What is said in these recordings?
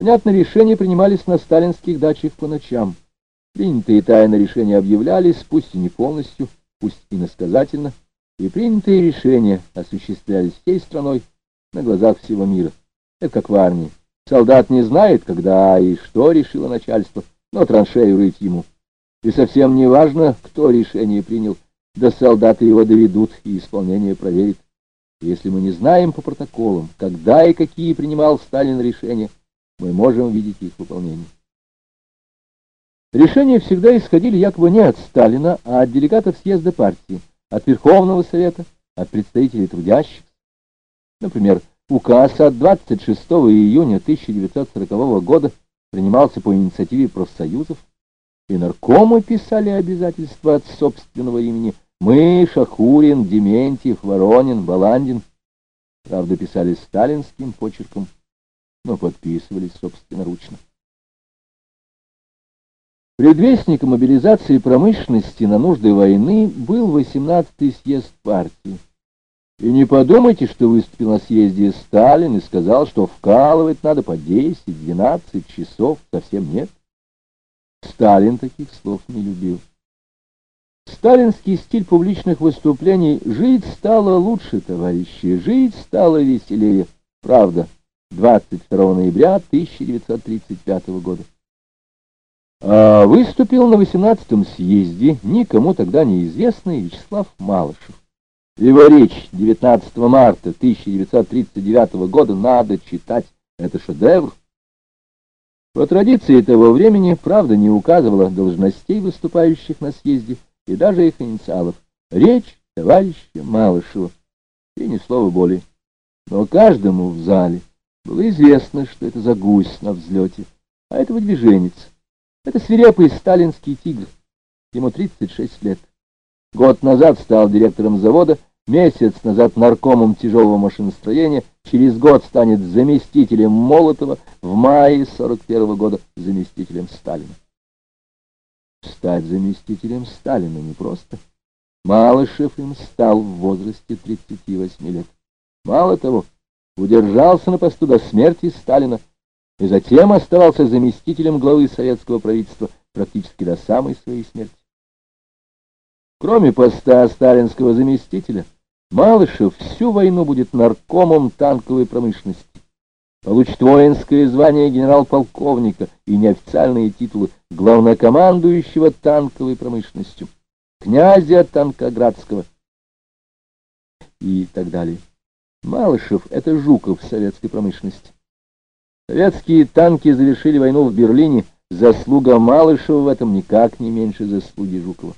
Понятно, решения принимались на сталинских дачах по ночам. Принятые тайно решения объявлялись, пусть и не полностью, пусть иносказательно, и принятые решения осуществлялись всей страной на глазах всего мира. Это как в армии. Солдат не знает, когда и что решило начальство, но траншею рыть ему. И совсем не важно, кто решение принял, да солдаты его доведут и исполнение проверит. Если мы не знаем по протоколам, когда и какие принимал Сталин решения, мы можем видеть их выполнение. Решения всегда исходили якобы не от Сталина, а от делегатов съезда партии, от Верховного Совета, от представителей трудящихся. Например, указ от 26 июня 1940 года принимался по инициативе профсоюзов, и наркомы писали обязательства от собственного имени. Мы, Шахурин, Дементьев, Воронин, Баландин. Правда, писали сталинским почерком, но подписывались собственноручно. Предвестником мобилизации промышленности на нужды войны был 18-й съезд партии. И не подумайте, что выступил на съезде Сталин и сказал, что вкалывать надо по 10-12 часов. Совсем нет. Сталин таких слов не любил. Сталинский стиль публичных выступлений: «Жить стало лучше, товарищи, жить стало веселее». Правда, 22 ноября 1935 года. А выступил на 18-м съезде никому тогда неизвестный Вячеслав Малышев. Его речь 19 марта 1939 года надо читать. Это шедевр. По традиции того времени, правда, не указывала должностей выступающих на съезде и даже их инициалов. Речь товарища Малышева. И ни слова более. Но каждому в зале было известно, что это за гусь на взлете, а это выдвиженец. Это свирепый сталинский тигр. Ему 36 лет. Год назад стал директором завода, месяц назад наркомом тяжелого машиностроения, через год станет заместителем Молотова, в мае 41 года заместителем Сталина. Стать заместителем Сталина непросто. Малышев им стал в возрасте 38 лет. Мало того, удержался на посту до смерти Сталина и затем оставался заместителем главы советского правительства практически до самой своей смерти. Кроме поста сталинского заместителя, Малышев всю войну будет наркомом танковой промышленности, получит воинское звание генерал-полковника и неофициальные титулы главнокомандующего танковой промышленностью, князя Танкоградского и так далее. Малышев — это Жуков советской промышленности. Советские танки завершили войну в Берлине. Заслуга Малышева в этом никак не меньше заслуги Жукова.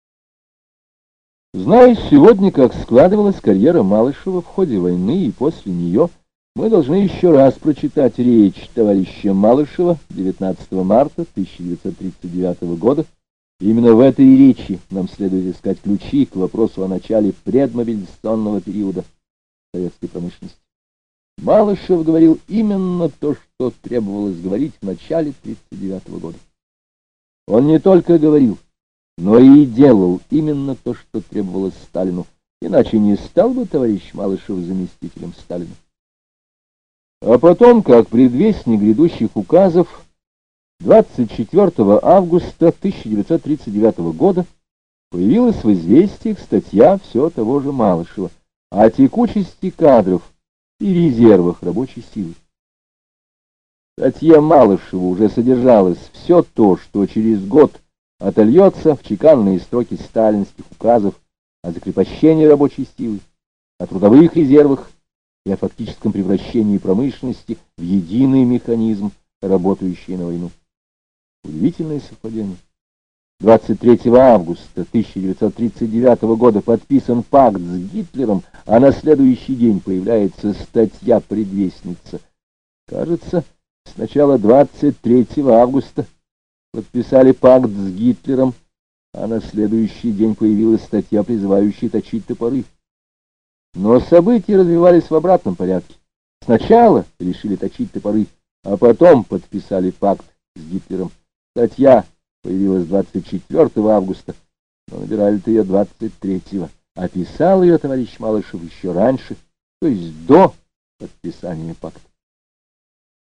Зная сегодня, как складывалась карьера Малышева в ходе войны и после нее, мы должны еще раз прочитать речь товарища Малышева 19 марта 1939 года. Именно в этой речи нам следует искать ключи к вопросу о начале предмобилизационного периода советской промышленности. Малышев говорил именно то, что требовалось говорить в начале 1939 года. Он не только говорил, но и делал именно то, что требовалось Сталину, иначе не стал бы товарищ Малышев заместителем Сталина. А потом, как предвестник грядущих указов, 24 августа 1939 года появилась в «Известиях» статья все того же Малышева о текучести кадров и резервах рабочей силы. В статье Малышева уже содержалось все то, что через год отольется в чеканные строки сталинских указов о закрепощении рабочей силы, о трудовых резервах и о фактическом превращении промышленности в единый механизм, работающий на войну. Удивительное совпадение. 23 августа 1939 года подписан пакт с Гитлером, а на следующий день появляется статья «Предвестница». Кажется, сначала 23 августа подписали пакт с Гитлером, а на следующий день появилась статья, призывающая точить топоры. Но события развивались в обратном порядке. Сначала решили точить топоры, а потом подписали пакт с Гитлером. Статья появилась 24 августа, но набирали-то ее 23-го. Описал ее товарищ Малышев еще раньше, то есть до подписания пакта.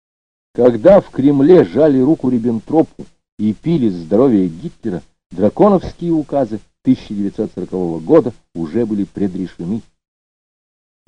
Когда в Кремле жали руку Риббентропу и пили здоровье Гитлера, драконовские указы 1940 года уже были предрешены.